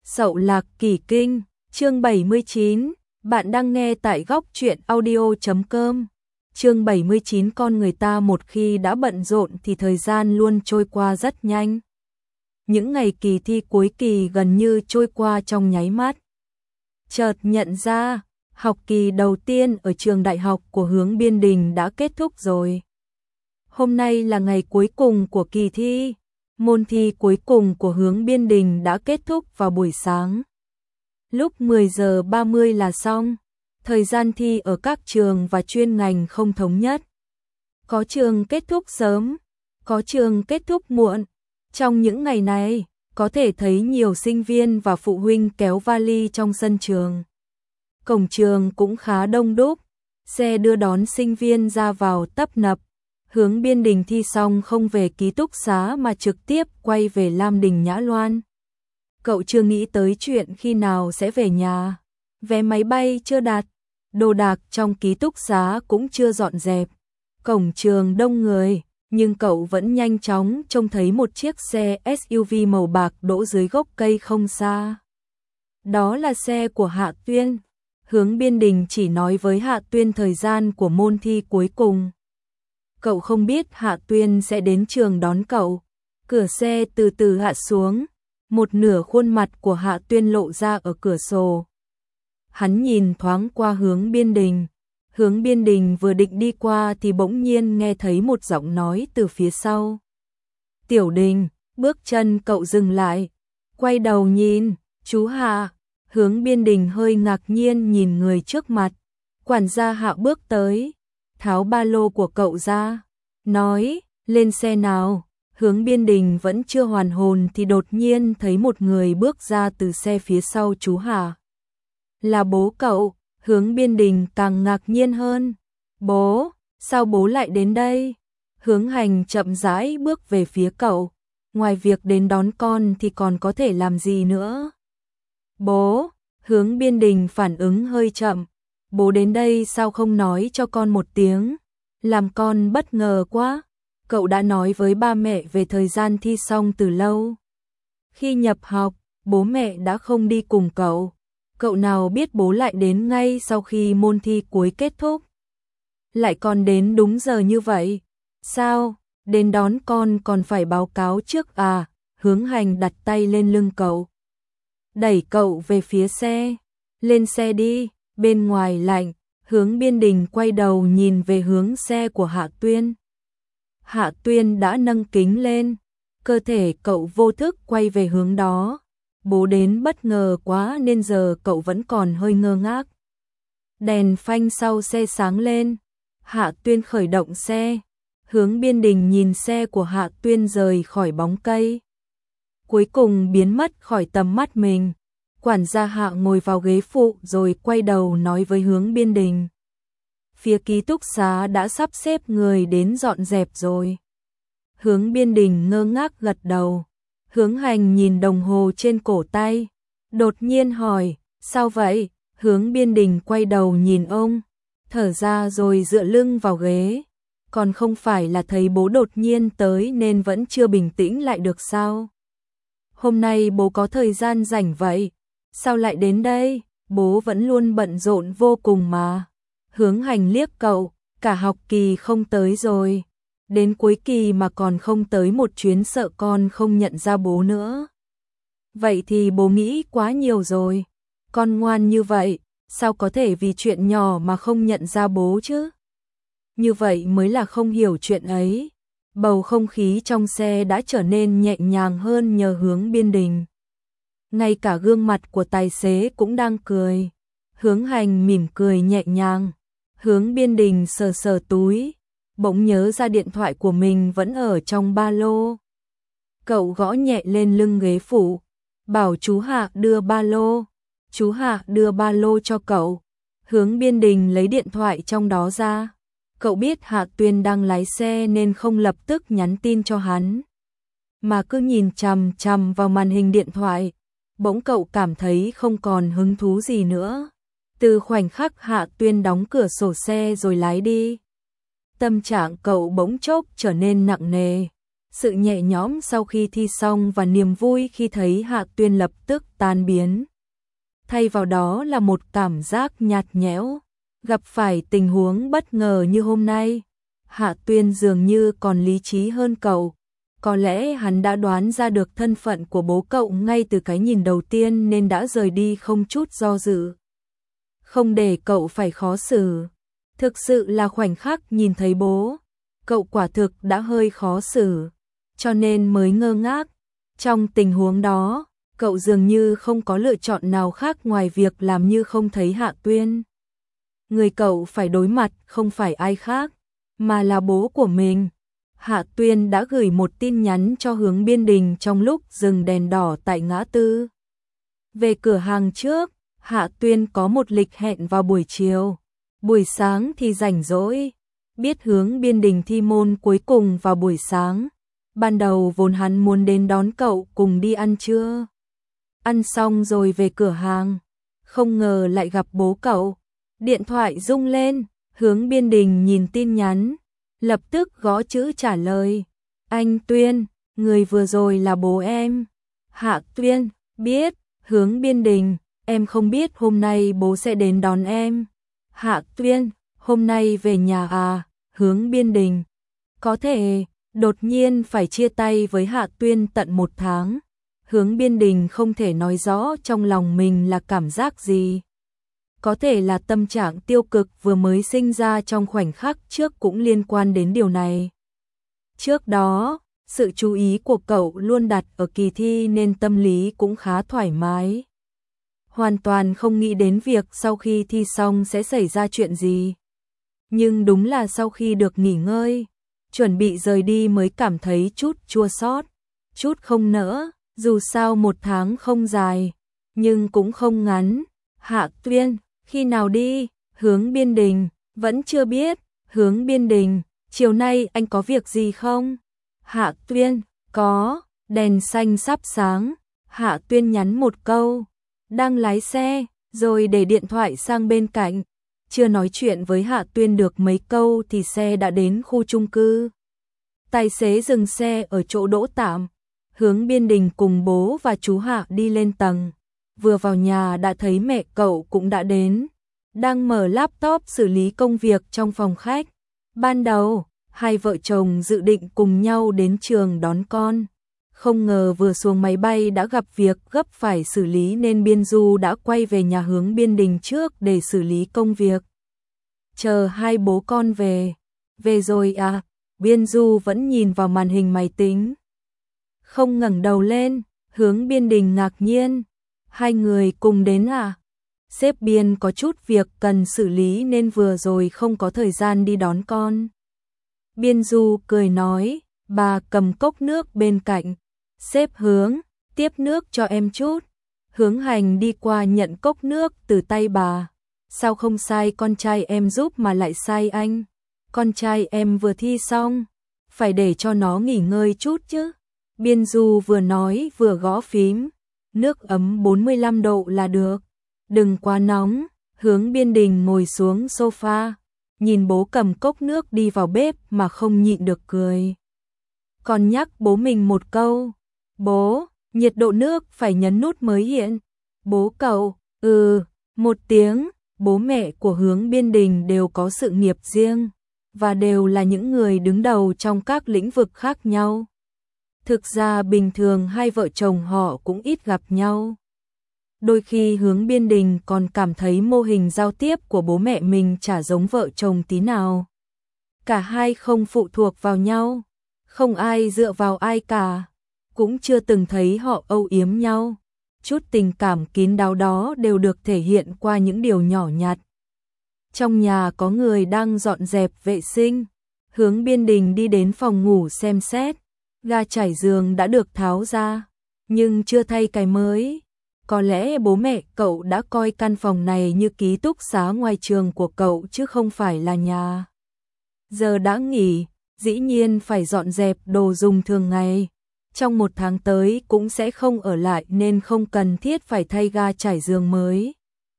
Sậu Lạc Kỳ Kinh, chương 79, bạn đang nghe tại góc truyện audio.com. Chương 79. Con người ta một khi đã bận rộn thì thời gian luôn trôi qua rất nhanh. Những ngày kỳ thi cuối kỳ gần như trôi qua trong nháy mắt. Chợt nhận ra, học kỳ đầu tiên ở trường đại học của Hướng Biên Đình đã kết thúc rồi. Hôm nay là ngày cuối cùng của kỳ thi. Môn thi cuối cùng của Hướng Biên Đình đã kết thúc vào buổi sáng. Lúc 10 giờ 30 là xong. Thời gian thi ở các trường và chuyên ngành không thống nhất. Có trường kết thúc sớm, có trường kết thúc muộn. Trong những ngày này, có thể thấy nhiều sinh viên và phụ huynh kéo vali trong sân trường. Cổng trường cũng khá đông đúc, xe đưa đón sinh viên ra vào tấp nập. Hướng Biên Đình thi xong không về ký túc xá mà trực tiếp quay về Lam Đình Nhã Loan. Cậu chưa nghĩ tới chuyện khi nào sẽ về nhà, vé máy bay chưa đặt, đồ đạc trong ký túc xá cũng chưa dọn dẹp. Cổng trường đông người, nhưng cậu vẫn nhanh chóng trông thấy một chiếc xe SUV màu bạc đỗ dưới gốc cây không xa. Đó là xe của Hạ Tuyên. Hướng Biên Đình chỉ nói với Hạ Tuyên thời gian của môn thi cuối cùng. Cậu không biết Hạ Tuyên sẽ đến trường đón cậu. Cửa xe từ từ hạ xuống, một nửa khuôn mặt của Hạ Tuyên lộ ra ở cửa sổ. Hắn nhìn thoáng qua Hướng Biên Đình. Hướng Biên Đình vừa định đi qua thì bỗng nhiên nghe thấy một giọng nói từ phía sau. Tiểu Đình, bước chân cậu dừng lại, quay đầu nhìn, chú Hạ. Hướng Biên Đình hơi ngạc nhiên nhìn người trước mặt. Quản gia Hạ bước tới, tháo ba lô của cậu ra, nói, lên xe nào. Hướng Biên Đình vẫn chưa hoàn hồn thì đột nhiên thấy một người bước ra từ xe phía sau chú Hạ. Là bố cậu. Hướng Biên Đình càng ngạc nhiên hơn. Bố, sao bố lại đến đây? Hướng Hành chậm rãi bước về phía cậu. Ngoài việc đến đón con thì còn có thể làm gì nữa? Bố, Hướng Biên Đình phản ứng hơi chậm. Bố đến đây sao không nói cho con một tiếng? Làm con bất ngờ quá. Cậu đã nói với ba mẹ về thời gian thi xong từ lâu. Khi nhập học, bố mẹ đã không đi cùng cậu. Cậu nào biết bố lại đến ngay sau khi môn thi cuối kết thúc. Lại còn đến đúng giờ như vậy. Sao, đến đón con còn phải báo cáo trước à? Hướng Hành đặt tay lên lưng cậu, đẩy cậu về phía xe. Lên xe đi, bên ngoài lạnh. Hướng Biên Đình quay đầu nhìn về hướng xe của Hạ Tuyên. Hạ Tuyên đã nâng kính lên, cơ thể cậu vô thức quay về hướng đó. Bố đến bất ngờ quá nên giờ cậu vẫn còn hơi ngơ ngác. Đèn phanh sau xe sáng lên. Hạ Tuyên khởi động xe. Hướng Biên Đình nhìn xe của Hạ Tuyên rời khỏi bóng cây, cuối cùng biến mất khỏi tầm mắt mình. Quản gia Hạ ngồi vào ghế phụ rồi quay đầu nói với Hướng Biên Đình. Phía ký túc xá đã sắp xếp người đến dọn dẹp rồi. Hướng Biên Đình ngơ ngác gật đầu. Hướng Hành nhìn đồng hồ trên cổ tay, đột nhiên hỏi, sao vậy? Hướng Biên Đình quay đầu nhìn ông, thở ra rồi dựa lưng vào ghế. Còn không phải là thấy bố đột nhiên tới nên vẫn chưa bình tĩnh lại được sao? Hôm nay bố có thời gian rảnh vậy? Sao lại đến đây? Bố vẫn luôn bận rộn vô cùng mà. Hướng Hành liếc cậu, cả học kỳ không tới rồi. Đến cuối kỳ mà còn không tới một chuyến sợ con không nhận ra bố nữa. Vậy thì bố nghĩ quá nhiều rồi. Con ngoan như vậy, sao có thể vì chuyện nhỏ mà không nhận ra bố chứ? Như vậy mới là không hiểu chuyện ấy. Bầu không khí trong xe đã trở nên nhẹ nhàng hơn nhờ Hướng Biên Đình. Ngay cả gương mặt của tài xế cũng đang cười. Hướng Hành mỉm cười nhẹ nhàng. Hướng Biên Đình sờ sờ túi, bỗng nhớ ra điện thoại của mình vẫn ở trong ba lô. Cậu gõ nhẹ lên lưng ghế phụ, bảo chú Hạ đưa ba lô. Chú Hạ đưa ba lô cho cậu. Hướng Biên Đình lấy điện thoại trong đó ra. Cậu biết Hạ Tuyên đang lái xe nên không lập tức nhắn tin cho hắn, mà cứ nhìn chằm chằm vào màn hình điện thoại. Bỗng cậu cảm thấy không còn hứng thú gì nữa. Từ khoảnh khắc Hạ Tuyên đóng cửa sổ xe rồi lái đi, tâm trạng cậu bỗng chốc trở nên nặng nề. Sự nhẹ nhõm sau khi thi xong và niềm vui khi thấy Hạ Tuyên lập tức tan biến. Thay vào đó là một cảm giác nhạt nhẽo. Gặp phải tình huống bất ngờ như hôm nay, Hạ Tuyên dường như còn lý trí hơn cậu. Có lẽ hắn đã đoán ra được thân phận của bố cậu ngay từ cái nhìn đầu tiên nên đã rời đi không chút do dự. Không để cậu phải khó xử. Thực sự là khoảnh khắc nhìn thấy bố, cậu quả thực đã hơi khó xử, cho nên mới ngơ ngác. Trong tình huống đó, cậu dường như không có lựa chọn nào khác ngoài việc làm như không thấy Hạ Tuyên. Người cậu phải đối mặt không phải ai khác, mà là bố của mình. Hạ Tuyên đã gửi một tin nhắn cho Hướng Biên Đình trong lúc dừng đèn đỏ tại ngã tư. Về cửa hàng trước, Hạ Tuyên có một lịch hẹn vào buổi chiều. Buổi sáng thì rảnh rỗi. Biết Hướng Biên Đình thi môn cuối cùng vào buổi sáng. Ban đầu vốn hắn muốn đến đón cậu cùng đi ăn trưa. Ăn xong rồi về cửa hàng. Không ngờ lại gặp bố cậu. Điện thoại rung lên, Hướng Biên Đình nhìn tin nhắn, lập tức gõ chữ trả lời. Anh Tuyên, người vừa rồi là bố em. Hạ Tuyên, biết. Hướng Biên Đình, em không biết hôm nay bố sẽ đến đón em. Hạ Tuyên, hôm nay về nhà à? Hướng Biên Đình, có thể. Đột nhiên phải chia tay với Hạ Tuyên tận 1 tháng. Hướng Biên Đình không thể nói rõ trong lòng mình là cảm giác gì. Có thể là tâm trạng tiêu cực vừa mới sinh ra trong khoảnh khắc trước cũng liên quan đến điều này. Trước đó, sự chú ý của cậu luôn đặt ở kỳ thi nên tâm lý cũng khá thoải mái. Hoàn toàn không nghĩ đến việc sau khi thi xong sẽ xảy ra chuyện gì. Nhưng đúng là sau khi được nghỉ ngơi, chuẩn bị rời đi mới cảm thấy chút chua xót, chút không nỡ, dù sao 1 tháng không dài, nhưng cũng không ngắn. Hạ Tuyên, khi nào đi? Hướng Biên Đình, vẫn chưa biết. Hướng Biên Đình, chiều nay anh có việc gì không? Hạ Tuyên, có, đèn xanh sắp sáng. Hạ Tuyên nhắn một câu, đang lái xe, rồi để điện thoại sang bên cạnh. Chưa nói chuyện với Hạ Tuyên được mấy câu thì xe đã đến khu chung cư. Tài xế dừng xe ở chỗ đỗ tạm. Hướng Biên Đình cùng bố và chú Hạ đi lên tầng. Vừa vào nhà đã thấy mẹ cậu cũng đã đến, đang mở laptop xử lý công việc trong phòng khách. Ban đầu, hai vợ chồng dự định cùng nhau đến trường đón con. Không ngờ vừa xuống máy bay đã gặp việc gấp phải xử lý nên Biên Du đã quay về nhà Hướng Biên Đình trước để xử lý công việc. Chờ hai bố con về. Về rồi à? Biên Du vẫn nhìn vào màn hình máy tính, không ngẩng đầu lên. Hướng Biên Đình ngạc nhiên. Hai người cùng đến à? Sếp Biên có chút việc cần xử lý nên vừa rồi không có thời gian đi đón con. Biên Du cười nói, bà cầm cốc nước bên cạnh. Sếp Hướng, tiếp nước cho em chút. Hướng Hành đi qua nhận cốc nước từ tay bà. Sao không sai con trai em giúp mà lại sai anh? Con trai em vừa thi xong, phải để cho nó nghỉ ngơi chút chứ. Biên Du vừa nói vừa gõ phím. Nước ấm 45 độ là được, đừng quá nóng. Hướng Biên Đình ngồi xuống sofa, nhìn bố cầm cốc nước đi vào bếp mà không nhịn được cười. Còn nhắc bố mình một câu, bố, nhiệt độ nước phải nhấn nút mới hiện. Bố cậu, một tiếng. Bố mẹ của Hướng Biên Đình đều có sự nghiệp riêng, và đều là những người đứng đầu trong các lĩnh vực khác nhau. Thực ra bình thường hai vợ chồng họ cũng ít gặp nhau. Đôi khi Hướng Biên Đình còn cảm thấy mô hình giao tiếp của bố mẹ mình chả giống vợ chồng tí nào. Cả hai không phụ thuộc vào nhau, không ai dựa vào ai cả, cũng chưa từng thấy họ âu yếm nhau. Chút tình cảm kín đáo đó đều được thể hiện qua những điều nhỏ nhặt. Trong nhà có người đang dọn dẹp vệ sinh. Hướng Biên Đình đi đến phòng ngủ xem xét. Ga trải giường đã được tháo ra, nhưng chưa thay cái mới. Có lẽ bố mẹ cậu đã coi căn phòng này như ký túc xá ngoài trường của cậu chứ không phải là nhà. Giờ đã nghỉ, dĩ nhiên phải dọn dẹp đồ dùng thường ngày. Trong 1 tháng tới cũng sẽ không ở lại nên không cần thiết phải thay ga trải giường mới.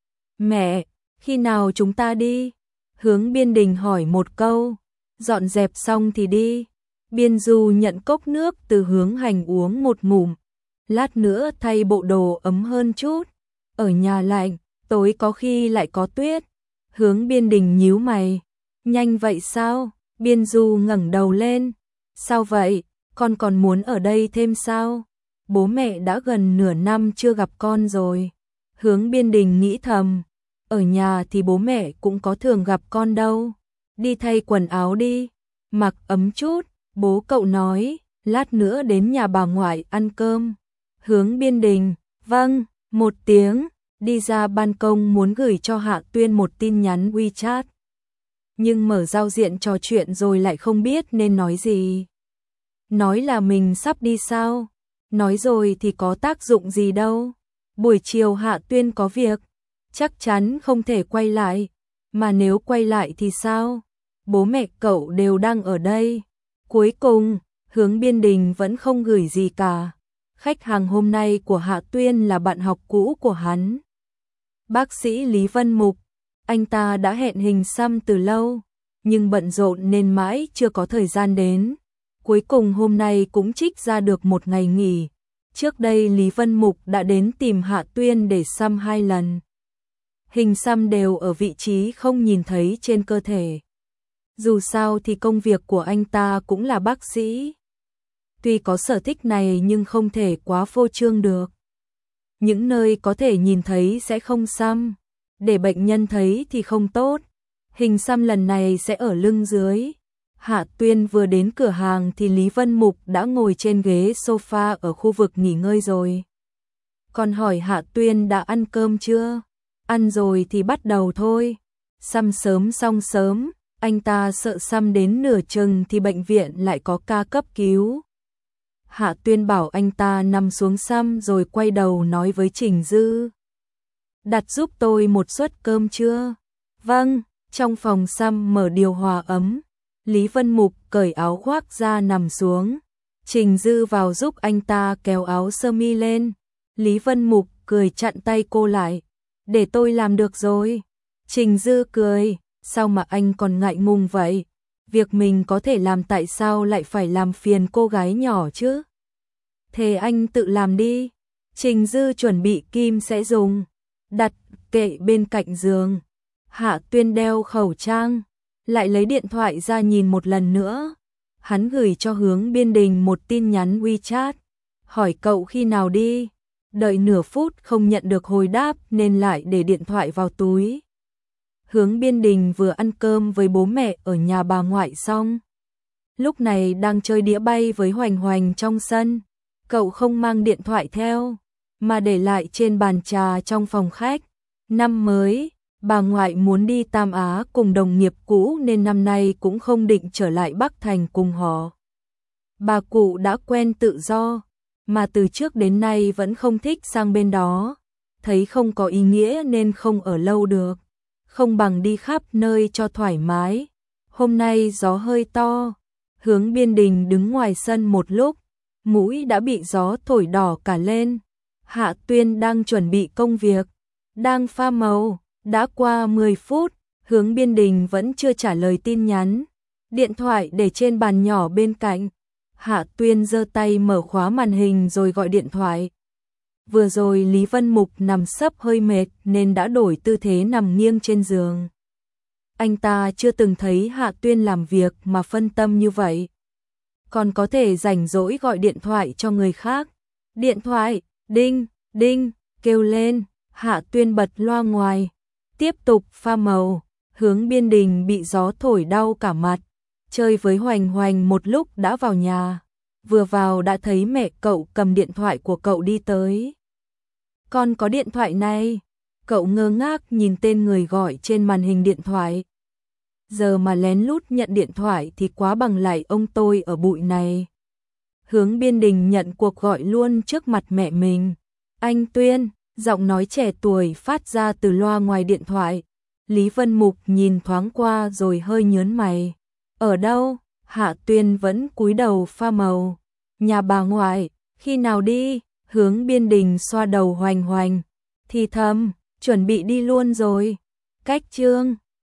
Mẹ, khi nào chúng ta đi? Hướng Biên Đình hỏi một câu. Dọn dẹp xong thì đi. Biên Du nhận cốc nước từ Hướng Hành uống một ngụm, lát nữa thay bộ đồ ấm hơn chút. Ở nhà lạnh, tối có khi lại có tuyết. Hướng Biên Đình nhíu mày, nhanh vậy sao? Biên Du ngẩng đầu lên, sao vậy, con còn muốn ở đây thêm sao? Bố mẹ đã gần nửa năm chưa gặp con rồi. Hướng Biên Đình nghĩ thầm, ở nhà thì bố mẹ cũng có thường gặp con đâu. Đi thay quần áo đi, mặc ấm chút, bố cậu nói, lát nữa đến nhà bà ngoại ăn cơm. Hướng Biên Đình, vâng, một tiếng, đi ra ban công muốn gửi cho Hạ Tuyên một tin nhắn WeChat. Nhưng mở giao diện trò chuyện rồi lại không biết nên nói gì. Nói là mình sắp đi sao? Nói rồi thì có tác dụng gì đâu. Buổi chiều Hạ Tuyên có việc, chắc chắn không thể quay lại. Mà nếu quay lại thì sao? Bố mẹ cậu đều đang ở đây. Cuối cùng, Hướng Biên Đình vẫn không gửi gì cả. Khách hàng hôm nay của Hạ Tuyên là bạn học cũ của hắn. Bác sĩ Lý Vân Mục, anh ta đã hẹn hình xăm từ lâu, nhưng bận rộn nên mãi chưa có thời gian đến. Cuối cùng hôm nay cũng trích ra được một ngày nghỉ. Trước đây Lý Vân Mục đã đến tìm Hạ Tuyên để xăm 2 lần. Hình xăm đều ở vị trí không nhìn thấy trên cơ thể. Dù sao thì công việc của anh ta cũng là bác sĩ. Tuy có sở thích này nhưng không thể quá phô trương được. Những nơi có thể nhìn thấy sẽ không xăm, để bệnh nhân thấy thì không tốt. Hình xăm lần này sẽ ở lưng dưới. Hạ Tuyên vừa đến cửa hàng thì Lý Vân Mục đã ngồi trên ghế sofa ở khu vực nghỉ ngơi rồi. Còn hỏi Hạ Tuyên đã ăn cơm chưa? Ăn rồi thì bắt đầu thôi. Xăm sớm xong sớm, anh ta sợ xăm đến nửa chừng thì bệnh viện lại có ca cấp cứu. Hạ Tuyên bảo anh ta nằm xuống xăm rồi quay đầu nói với Trình Dư. Đặt giúp tôi một suất cơm chưa? Vâng, trong phòng xăm mở điều hòa ấm. Lý Vân Mục cởi áo khoác ra nằm xuống. Trình Dư vào giúp anh ta kéo áo sơ mi lên. Lý Vân Mục cười chặn tay cô lại. Để tôi làm được rồi. Trình Dư cười, sao mà anh còn ngại ngùng vậy? Việc mình có thể làm tại sao lại phải làm phiền cô gái nhỏ chứ? Thế anh tự làm đi. Trình Dư chuẩn bị kim sẽ dùng. Đặt kệ bên cạnh giường. Hạ Tuyên đeo khẩu trang, lại lấy điện thoại ra nhìn một lần nữa. Hắn gửi cho Hướng Biên Đình một tin nhắn WeChat. Hỏi cậu khi nào đi. Đợi nửa phút không nhận được hồi đáp nên lại để điện thoại vào túi. Hướng Biên Đình vừa ăn cơm với bố mẹ ở nhà bà ngoại xong. Lúc này đang chơi đĩa bay với Hoành Hoành trong sân. Cậu không mang điện thoại theo, mà để lại trên bàn trà trong phòng khách. Năm mới, bà ngoại muốn đi Tam Á cùng đồng nghiệp cũ nên năm nay cũng không định trở lại Bắc Thành cùng họ. Bà cụ đã quen tự do, mà từ trước đến nay vẫn không thích sang bên đó. Thấy không có ý nghĩa nên không ở lâu được. Không bằng đi khắp nơi cho thoải mái. Hôm nay gió hơi to. Hướng Biên Đình đứng ngoài sân một lúc, mũi đã bị gió thổi đỏ cả lên. Hạ Tuyên đang chuẩn bị công việc, đang pha màu. Đã qua 10 phút, Hướng Biên Đình vẫn chưa trả lời tin nhắn. Điện thoại để trên bàn nhỏ bên cạnh. Hạ Tuyên giơ tay mở khóa màn hình rồi gọi điện thoại. Vừa rồi Lý Vân Mục nằm sấp hơi mệt nên đã đổi tư thế nằm nghiêng trên giường. Anh ta chưa từng thấy Hạ Tuyên làm việc mà phân tâm như vậy. Còn có thể rảnh rỗi gọi điện thoại cho người khác. Điện thoại, đinh, đinh, kêu lên. Hạ Tuyên bật loa ngoài. Tiếp tục pha màu. Hướng Biên Đình bị gió thổi đau cả mặt. Chơi với Hoành Hoành một lúc đã vào nhà. Vừa vào đã thấy mẹ cậu cầm điện thoại của cậu đi tới. Con có điện thoại này. Cậu ngơ ngác nhìn tên người gọi trên màn hình điện thoại. Giờ mà lén lút nhận điện thoại thì quá bằng lại ông tôi ở bụi này. Hướng Biên Đình nhận cuộc gọi luôn trước mặt mẹ mình. Anh Tuyên, giọng nói trẻ tuổi phát ra từ loa ngoài điện thoại. Lý Vân Mục nhìn thoáng qua rồi hơi nhớn mày. Ở đâu? Hạ Tuyên vẫn cúi đầu pha màu. Nhà bà ngoại, khi nào đi? Hướng Biên Đình xoa đầu Hoành Hoành. Thì thầm, chuẩn bị đi luôn rồi. Cách chương